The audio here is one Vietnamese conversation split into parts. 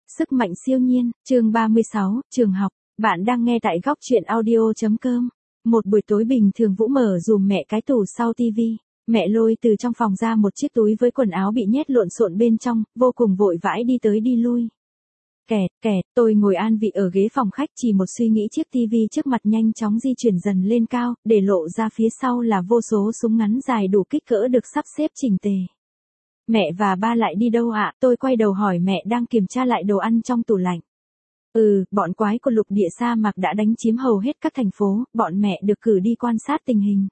Sức mạnh siêu nhiên, chương 36, trường học. Bạn đang nghe tại góc truyện audio.com. Một buổi tối bình thường Vũ mở dùm mẹ cái tủ sau tivi. Mẹ lôi từ trong phòng ra một chiếc túi với quần áo bị nhét lộn xộn bên trong, vô cùng vội vãi đi tới đi lui. Kẹt, tôi ngồi an vị ở ghế phòng khách chỉ một suy nghĩ chiếc tivi trước mặt nhanh chóng di chuyển dần lên cao, để lộ ra phía sau là vô số súng ngắn dài đủ kích cỡ được sắp xếp chỉnh tề. Mẹ và ba lại đi đâu ạ? Tôi quay đầu hỏi mẹ đang kiểm tra lại đồ ăn trong tủ lạnh. Bọn quái của lục địa sa mạc đã đánh chiếm hầu hết các thành phố, bọn mẹ được cử đi quan sát tình hình.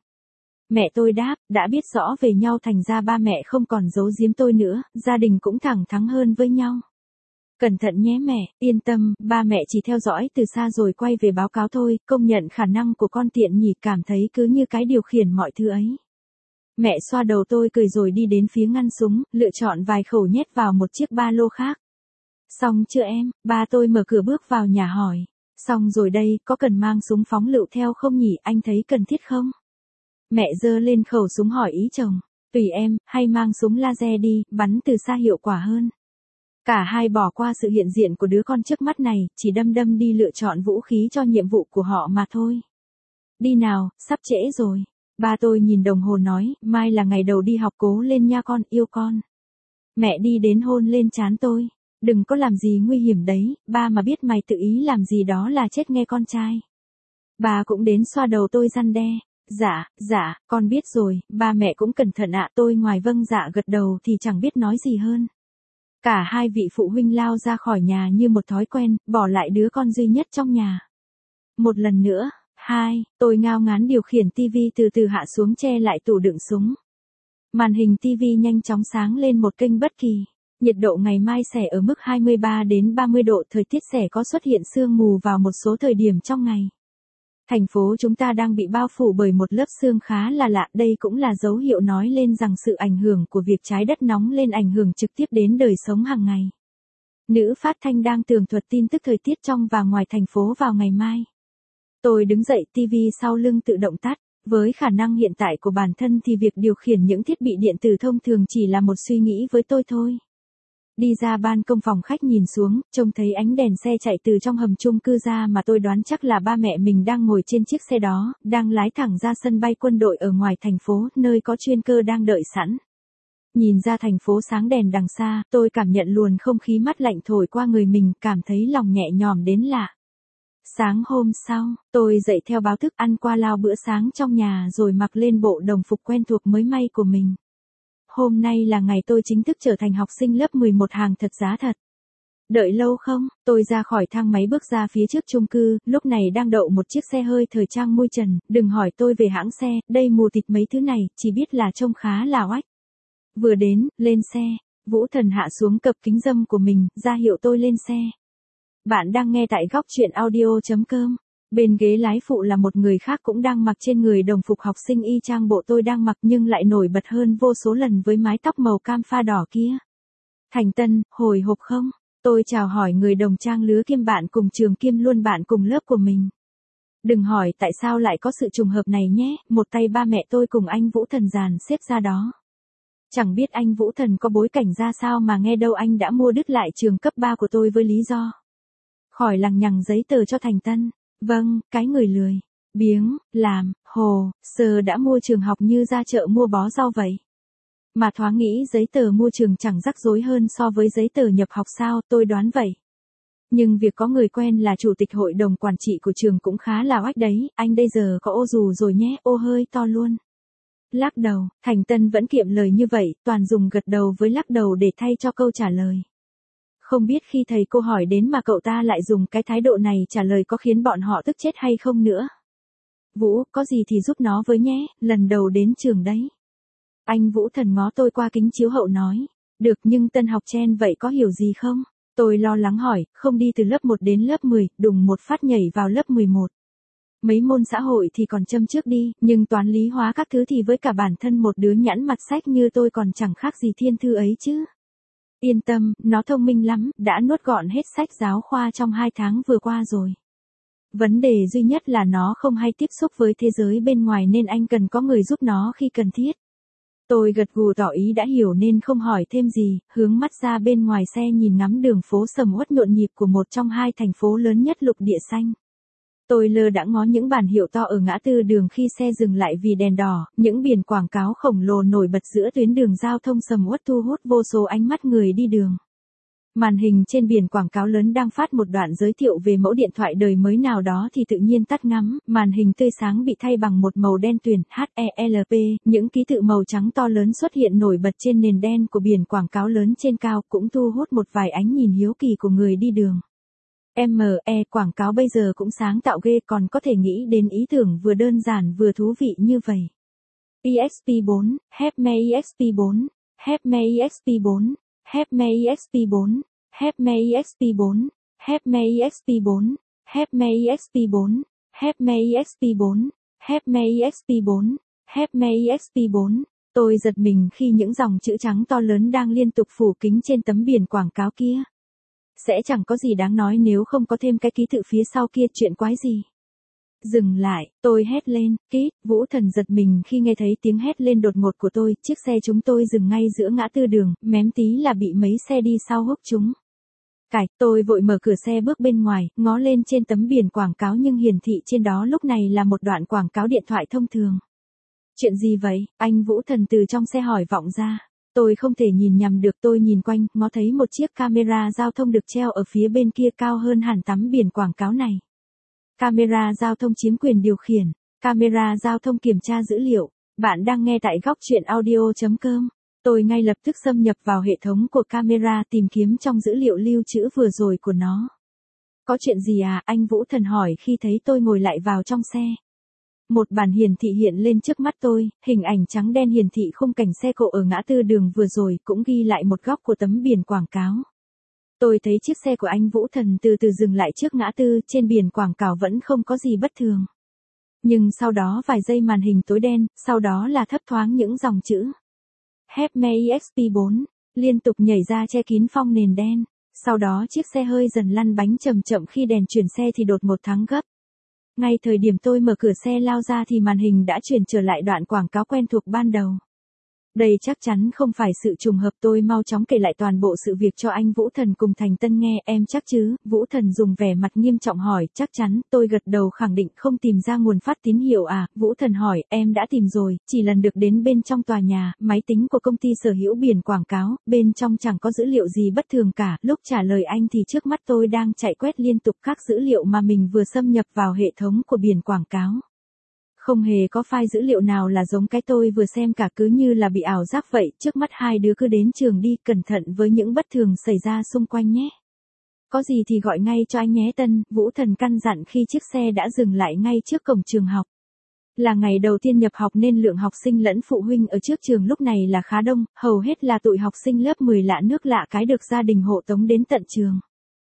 Mẹ tôi đáp, đã biết rõ về nhau thành ra ba mẹ không còn giấu giếm tôi nữa, gia đình cũng thẳng thắn hơn với nhau. Cẩn thận nhé mẹ, yên tâm, ba mẹ chỉ theo dõi từ xa rồi quay về báo cáo thôi, công nhận khả năng của con tiện nhỉ, cảm thấy cứ như cái điều khiển mọi thứ ấy. Mẹ xoa đầu tôi cười rồi đi đến phía ngăn súng, lựa chọn vài khẩu nhét vào một chiếc ba lô khác. Xong chưa em? Ba tôi mở cửa bước vào nhà hỏi. Xong rồi đây, có cần mang súng phóng lựu theo không nhỉ, anh thấy cần thiết không? Mẹ giơ lên khẩu súng hỏi ý chồng. Tùy em, hay mang súng laser đi, bắn từ xa hiệu quả hơn. Cả hai bỏ qua sự hiện diện của đứa con trước mắt này, chỉ đăm đi lựa chọn vũ khí cho nhiệm vụ của họ mà thôi. Đi nào, sắp trễ rồi. Ba tôi nhìn đồng hồ nói, mai là ngày đầu đi học, cố lên nha con, yêu con. Mẹ đi đến hôn lên trán tôi. Đừng có làm gì nguy hiểm đấy, ba mà biết mày tự ý làm gì đó là chết nghe con trai. Bà cũng đến xoa đầu tôi răn đe. Dạ, con biết rồi, ba mẹ cũng cẩn thận ạ. Tôi ngoài vâng dạ gật đầu thì chẳng biết nói gì hơn. Cả hai vị phụ huynh lao ra khỏi nhà như một thói quen, bỏ lại đứa con duy nhất trong nhà. Một lần nữa. Tôi ngao ngán điều khiển tivi từ từ hạ xuống che lại tủ đựng súng. Màn hình tivi nhanh chóng sáng lên một kênh bất kỳ. Nhiệt độ ngày mai sẽ ở mức 23 đến 30 độ, thời tiết sẽ có xuất hiện sương mù vào một số thời điểm trong ngày. Thành phố chúng ta đang bị bao phủ bởi một lớp sương khá là lạ, đây cũng là dấu hiệu nói lên rằng sự ảnh hưởng của việc trái đất nóng lên ảnh hưởng trực tiếp đến đời sống hàng ngày. Nữ phát thanh đang tường thuật tin tức thời tiết trong và ngoài thành phố vào ngày mai. Tôi đứng dậy, tivi sau lưng tự động tắt. Với khả năng hiện tại của bản thân thì việc điều khiển những thiết bị điện tử thông thường chỉ là một suy nghĩ với tôi thôi. Đi ra ban công phòng khách nhìn xuống, trông thấy ánh đèn xe chạy từ trong hầm chung cư ra mà tôi đoán chắc là ba mẹ mình đang ngồi trên chiếc xe đó, đang lái thẳng ra sân bay quân đội ở ngoài thành phố, nơi có chuyên cơ đang đợi sẵn. Nhìn ra thành phố sáng đèn đằng xa, tôi cảm nhận luồng không khí mát lạnh thổi qua người mình, cảm thấy lòng nhẹ nhõm đến lạ. Sáng hôm sau, tôi dậy theo báo thức, ăn qua loa bữa sáng trong nhà rồi mặc lên bộ đồng phục quen thuộc mới may của mình. Hôm nay là ngày tôi chính thức trở thành học sinh lớp 11 hàng thật giá thật. Đợi lâu không? Tôi ra khỏi thang máy bước ra phía trước chung cư, lúc này đang đậu một chiếc xe hơi thời trang mui trần, đừng hỏi tôi về hãng xe, đây mù tịt mấy thứ này, chỉ biết là trông khá là oách. Vừa đến, lên xe, Vũ Thần hạ xuống cặp kính râm của mình, ra hiệu tôi lên xe. Bạn đang nghe tại góc truyện audio.com. Bên ghế lái phụ là một người khác cũng đang mặc trên người đồng phục học sinh y chang bộ tôi đang mặc nhưng lại nổi bật hơn vô số lần với mái tóc màu cam pha đỏ kia. Thành Tân, hồi hộp không? Tôi chào hỏi người đồng trang lứa kiêm bạn cùng trường kiêm luôn bạn cùng lớp của mình. Đừng hỏi tại sao lại có sự trùng hợp này nhé, một tay ba mẹ tôi cùng anh Vũ Thần dàn xếp ra đó. Chẳng biết anh Vũ Thần có bối cảnh ra sao mà nghe đâu anh đã mua đứt lại trường cấp 3 của tôi với lý do khỏi lằng nhằng giấy tờ cho Thành Tân. Vâng, cái người lười biếng làm hồ sơ đã mua trường học như ra chợ mua bó rau vậy. Mà thoáng nghĩ giấy tờ mua trường chẳng rắc rối hơn so với giấy tờ nhập học sao, tôi đoán vậy. Nhưng việc có người quen là chủ tịch hội đồng quản trị của trường cũng khá là oách đấy, anh đây giờ có ô dù rồi nhé, ô hơi to luôn. Lắc đầu, Thành Tân vẫn kiệm lời như vậy, toàn dùng gật đầu với lắc đầu để thay cho câu trả lời. Không biết khi thầy cô hỏi đến mà cậu ta lại dùng cái thái độ này trả lời có khiến bọn họ tức chết hay không nữa. Vũ, có gì thì giúp nó với nhé, lần đầu đến trường đấy. Anh Vũ Thần ngó tôi qua kính chiếu hậu nói. Được, nhưng tân học chen vậy có hiểu gì không? Tôi lo lắng hỏi, không đi từ lớp 1 đến lớp 10, đùng một phát nhảy vào lớp 11. Mấy môn xã hội thì còn châm trước đi, nhưng toán lý hóa các thứ thì với cả bản thân một đứa nhẵn mặt sách như tôi còn chẳng khác gì thiên thư ấy chứ. Yên tâm, nó thông minh lắm, đã nuốt gọn hết sách giáo khoa trong 2 tháng vừa qua rồi. Vấn đề duy nhất là nó không hay tiếp xúc với thế giới bên ngoài nên anh cần có người giúp nó khi cần thiết. Tôi gật gù tỏ ý đã hiểu nên không hỏi thêm gì, hướng mắt ra bên ngoài xe nhìn ngắm đường phố sầm uất nhộn nhịp của một trong hai thành phố lớn nhất lục địa xanh. Tôi lơ đãng ngó những bản hiệu to ở ngã tư đường khi xe dừng lại vì đèn đỏ, những biển quảng cáo khổng lồ nổi bật giữa tuyến đường giao thông sầm uất thu hút vô số ánh mắt người đi đường. Màn hình trên biển quảng cáo lớn đang phát một đoạn giới thiệu về mẫu điện thoại đời mới nào đó thì tự nhiên tắt ngắm, màn hình tươi sáng bị thay bằng một màu đen tuyền, HELP, những ký tự màu trắng to lớn xuất hiện nổi bật trên nền đen của biển quảng cáo lớn trên cao cũng thu hút một vài ánh nhìn hiếu kỳ của người đi đường. Quảng cáo bây giờ cũng sáng tạo ghê, còn có thể nghĩ đến ý tưởng vừa đơn giản vừa thú vị như vậy. EXP4, Hepme EXP4, Hepme EXP4, Hepme EXP4, Hepme EXP4, Hepme EXP4, Hepme EXP4, Hepme EXP4, Hepme EXP4, Hepme EXP4. Tôi giật mình khi những dòng chữ trắng to lớn đang liên tục phủ kính trên tấm biển quảng cáo kia. Sẽ chẳng có gì đáng nói nếu không có thêm cái ký tự phía sau kia, chuyện quái gì. Dừng lại, tôi hét lên, kít, Vũ Thần giật mình khi nghe thấy tiếng hét lên đột ngột của tôi, chiếc xe chúng tôi dừng ngay giữa ngã tư đường, mém tí là bị mấy xe đi sau húc chúng. Tôi vội mở cửa xe bước bên ngoài, ngó lên trên tấm biển quảng cáo nhưng hiển thị trên đó lúc này là một đoạn quảng cáo điện thoại thông thường. Chuyện gì vậy? Anh Vũ Thần từ trong xe hỏi vọng ra. Tôi không thể nhìn nhầm được, tôi nhìn quanh, ngó thấy một chiếc camera giao thông được treo ở phía bên kia cao hơn hẳn tấm biển quảng cáo này. Camera giao thông chiếm quyền điều khiển. Camera giao thông kiểm tra dữ liệu. Bạn đang nghe tại góc truyện audio.com. Tôi ngay lập tức xâm nhập vào hệ thống của camera tìm kiếm trong dữ liệu lưu trữ vừa rồi của nó. Có chuyện gì à? Anh Vũ Thần hỏi khi thấy tôi ngồi lại vào trong xe. Một bản hiển thị hiện lên trước mắt tôi, hình ảnh trắng đen hiển thị khung cảnh xe cộ ở ngã tư đường vừa rồi, cũng ghi lại một góc của tấm biển quảng cáo. Tôi thấy chiếc xe của anh Vũ Thần từ từ dừng lại trước ngã tư, trên biển quảng cáo vẫn không có gì bất thường. Nhưng sau đó vài giây màn hình tối đen, sau đó là thấp thoáng những dòng chữ. Hepme EXP4, liên tục nhảy ra che kín phong nền đen. Sau đó chiếc xe hơi dần lăn bánh chậm chậm khi đèn chuyển xe thì đột ngột thắng gấp. Ngay thời điểm tôi mở cửa xe lao ra thì màn hình đã chuyển trở lại đoạn quảng cáo quen thuộc ban đầu. Đây chắc chắn không phải sự trùng hợp, tôi mau chóng kể lại toàn bộ sự việc cho anh Vũ Thần cùng Thành Tân nghe. Em chắc chứ? Vũ Thần dùng vẻ mặt nghiêm trọng hỏi. Chắc chắn, tôi gật đầu khẳng định. Không tìm ra nguồn phát tín hiệu à? Vũ Thần hỏi. Em đã tìm rồi, chỉ lần được đến bên trong tòa nhà, máy tính của công ty sở hữu biển quảng cáo, bên trong chẳng có dữ liệu gì bất thường cả. Lúc trả lời anh thì trước mắt tôi đang chạy quét liên tục các dữ liệu mà mình vừa xâm nhập vào hệ thống của biển quảng cáo. Không hề có file dữ liệu nào là giống cái tôi vừa xem cả, cứ như là bị ảo giác vậy. Trước mắt hai đứa cứ đến trường đi, cẩn thận với những bất thường xảy ra xung quanh nhé. Có gì thì gọi ngay cho anh nhé Tân, Vũ Thần căn dặn khi chiếc xe đã dừng lại ngay trước cổng trường học. Là ngày đầu tiên nhập học nên lượng học sinh lẫn phụ huynh ở trước trường lúc này là khá đông, hầu hết là tụi học sinh lớp 10 lạ nước lạ cái được gia đình hộ tống đến tận trường.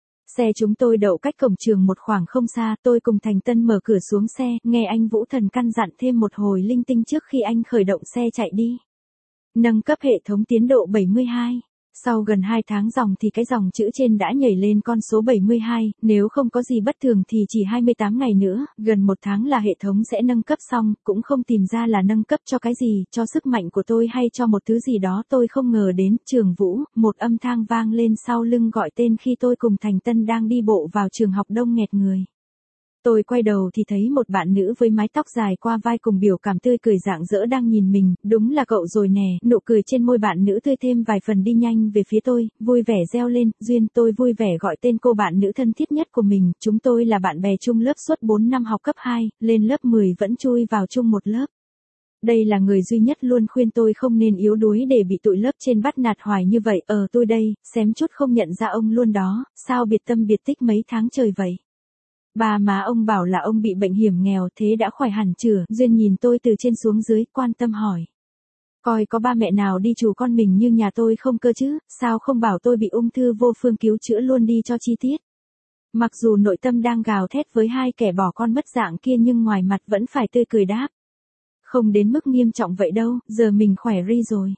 Xe chúng tôi đậu cách cổng trường một khoảng không xa, tôi cùng Thành Tân mở cửa xuống xe, nghe anh Vũ Thần căn dặn thêm một hồi linh tinh trước khi anh khởi động xe chạy đi. Nâng cấp hệ thống tiến độ 72. Sau gần 2 tháng dòng thì cái dòng chữ trên đã nhảy lên con số 72, nếu không có gì bất thường thì chỉ 28 ngày nữa, gần 1 tháng là hệ thống sẽ nâng cấp xong, cũng không tìm ra là nâng cấp cho cái gì, cho sức mạnh của tôi hay cho một thứ gì đó tôi không ngờ đến. Trường Vũ, một âm thanh vang lên sau lưng gọi tên khi tôi cùng Thành Tân đang đi bộ vào trường học đông nghẹt người. Tôi quay đầu thì thấy một bạn nữ với mái tóc dài qua vai cùng biểu cảm tươi cười rạng rỡ đang nhìn mình, đúng là cậu rồi nè. Nụ cười trên môi bạn nữ tươi thêm vài phần đi nhanh về phía tôi, vui vẻ reo lên. Duyên, tôi vui vẻ gọi tên cô bạn nữ thân thiết nhất của mình. Chúng tôi là bạn bè chung lớp suốt 4 năm học cấp 2, lên lớp 10 vẫn chui vào chung một lớp. Đây là người duy nhất luôn khuyên tôi không nên yếu đuối để bị tụi lớp trên bắt nạt hoài như vậy. Tôi đây, xém chút không nhận ra ông luôn đó, sao biệt tâm biệt tích mấy tháng trời vậy? Ba má ông bảo là ông bị bệnh hiểm nghèo, thế đã khỏi hẳn chưa? Duyên nhìn tôi từ trên xuống dưới, quan tâm hỏi. Coi có ba mẹ nào đi trù con mình như nhà tôi không cơ chứ, sao không bảo tôi bị ung thư vô phương cứu chữa luôn đi cho chi tiết. Mặc dù nội tâm đang gào thét với hai kẻ bỏ con mất dạng kia nhưng ngoài mặt vẫn phải tươi cười đáp. Không đến mức nghiêm trọng vậy đâu, giờ mình khỏe ri rồi.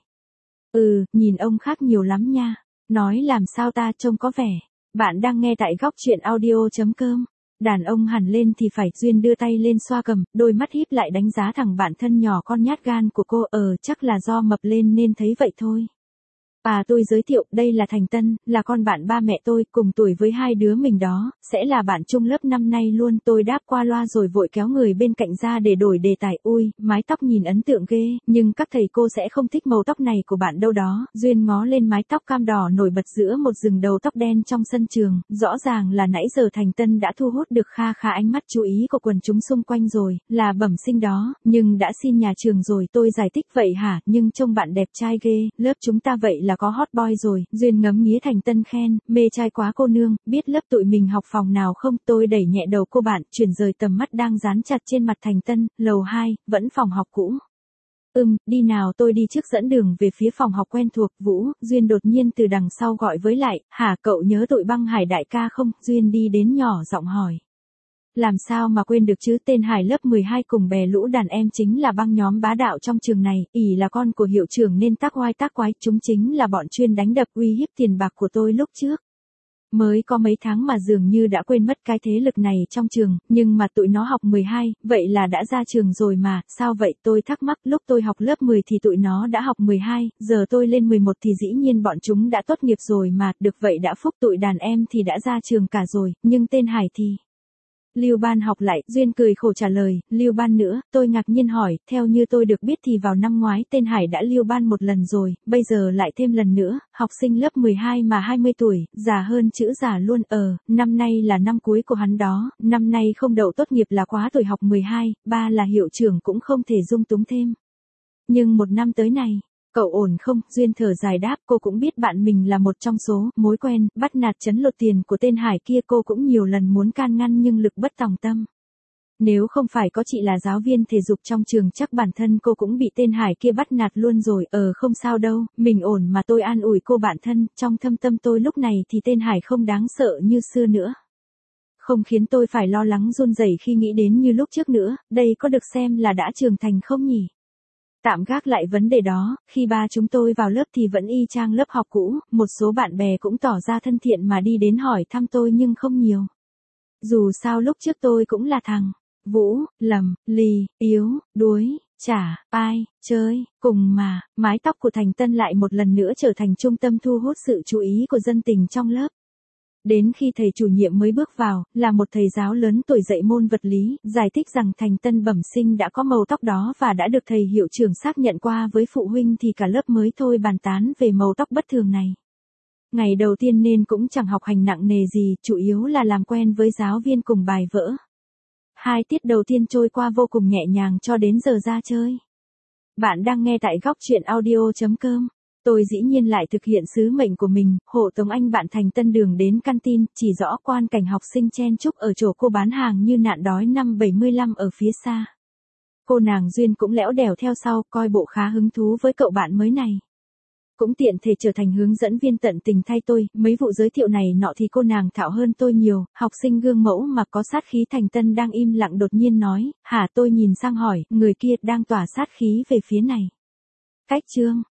Nhìn ông khác nhiều lắm nha. Nói làm sao ta trông có vẻ. Bạn đang nghe tại góc truyện audio.com. Đàn ông hẳn lên thì phải. Duyên đưa tay lên xoa cầm, đôi mắt híp lại đánh giá thằng bạn thân nhỏ con nhát gan của cô. Chắc là do mập lên nên thấy vậy thôi. Tôi giới thiệu, đây là Thành Tân, là con bạn ba mẹ tôi, cùng tuổi với hai đứa mình đó, sẽ là bạn chung lớp năm nay luôn. Tôi đáp qua loa rồi vội kéo người bên cạnh ra để đổi đề tài. Ui, mái tóc nhìn ấn tượng ghê, nhưng các thầy cô sẽ không thích màu tóc này của bạn đâu đó. Duyên ngó lên mái tóc cam đỏ nổi bật giữa một rừng đầu tóc đen trong sân trường, rõ ràng là nãy giờ Thành Tân đã thu hút được kha khá ánh mắt chú ý của quần chúng xung quanh rồi, là bẩm sinh đó, nhưng đã xin nhà trường rồi. Tôi giải thích vậy hả, nhưng trông bạn đẹp trai ghê, lớp chúng ta vậy là có hot boy rồi. Duyên ngấm nghía Thành Tân khen, mê trai quá cô nương, biết lớp tụi mình học phòng nào không? Tôi đẩy nhẹ đầu cô bạn, chuyển rời tầm mắt đang dán chặt trên mặt Thành Tân. Lầu 2, vẫn phòng học cũ. Đi nào. Tôi đi trước dẫn đường về phía phòng học quen thuộc. Vũ, Duyên đột nhiên từ đằng sau gọi với lại, hả cậu nhớ tụi băng Hải đại ca không? Duyên đi đến nhỏ giọng hỏi. Làm sao mà quên được chứ, tên Hải lớp 12 cùng bè lũ đàn em chính là băng nhóm bá đạo trong trường này, ỷ là con của hiệu trưởng nên tác oai tác quái, chúng chính là bọn chuyên đánh đập uy hiếp tiền bạc của tôi lúc trước. Mới có mấy tháng mà dường như đã quên mất cái thế lực này trong trường, nhưng mà tụi nó học 12, vậy là đã ra trường rồi mà, sao vậy? Tôi thắc mắc, lúc tôi học lớp 10 thì tụi nó đã học 12, giờ tôi lên 11 thì dĩ nhiên bọn chúng đã tốt nghiệp rồi mà, được vậy đã phúc, tụi đàn em thì đã ra trường cả rồi, nhưng tên Hải thì... Lưu ban học lại. Duyên cười khổ trả lời, lưu ban nữa. Tôi ngạc nhiên hỏi, theo như tôi được biết thì vào năm ngoái tên Hải đã lưu ban một lần rồi, bây giờ lại thêm lần nữa. Học sinh lớp 12 mà 20 tuổi, già hơn chữ già luôn. Năm nay là năm cuối của hắn đó, năm nay không đậu tốt nghiệp là quá tuổi học 12, ba là hiệu trưởng cũng không thể dung túng thêm. Nhưng một năm tới này, cậu ổn không? Duyên thở dài đáp, cô cũng biết bạn mình là một trong số mối quen bắt nạt trấn lột tiền của tên Hải kia. Cô cũng nhiều lần muốn can ngăn nhưng lực bất tòng tâm. Nếu không phải có chị là giáo viên thể dục trong trường chắc bản thân cô cũng bị tên Hải kia bắt nạt luôn rồi. Không sao đâu, mình ổn mà. Tôi an ủi cô bạn thân, trong thâm tâm tôi lúc này thì tên Hải không đáng sợ như xưa nữa. Không khiến tôi phải lo lắng run rẩy khi nghĩ đến như lúc trước nữa. Đây có được xem là đã trưởng thành không nhỉ? Tạm gác lại vấn đề đó, khi ba chúng tôi vào lớp thì vẫn y chang lớp học cũ, một số bạn bè cũng tỏ ra thân thiện mà đi đến hỏi thăm tôi nhưng không nhiều. Dù sao lúc trước tôi cũng là thằng Vũ, lầm, lì, yếu, đuối, chả, ai, chơi, cùng mà. Mái tóc của Thành Tân lại một lần nữa trở thành trung tâm thu hút sự chú ý của dân tình trong lớp. Đến khi thầy chủ nhiệm mới bước vào, là một thầy giáo lớn tuổi dạy môn vật lý, giải thích rằng Thành Tân bẩm sinh đã có màu tóc đó và đã được thầy hiệu trưởng xác nhận qua với phụ huynh thì cả lớp mới thôi bàn tán về màu tóc bất thường này. Ngày đầu tiên nên cũng chẳng học hành nặng nề gì, chủ yếu là làm quen với giáo viên cùng bài vỡ. 2 tiết đầu tiên trôi qua vô cùng nhẹ nhàng cho đến giờ ra chơi. Bạn đang nghe tại góc truyện audio.com. Tôi dĩ nhiên lại thực hiện sứ mệnh của mình, hộ tống anh bạn Thành Tân đường đến căn tin, chỉ rõ quan cảnh học sinh chen chúc ở chỗ cô bán hàng như nạn đói năm 75 ở phía xa. Cô nàng Duyên cũng lẽo đèo theo sau, coi bộ khá hứng thú với cậu bạn mới này. Cũng tiện thể trở thành hướng dẫn viên tận tình thay tôi, mấy vụ giới thiệu này nọ thì cô nàng thạo hơn tôi nhiều. Học sinh gương mẫu mà có sát khí Thành Tân đang im lặng đột nhiên nói, hả? Tôi nhìn sang hỏi, người kia đang tỏa sát khí về phía này. Cách chương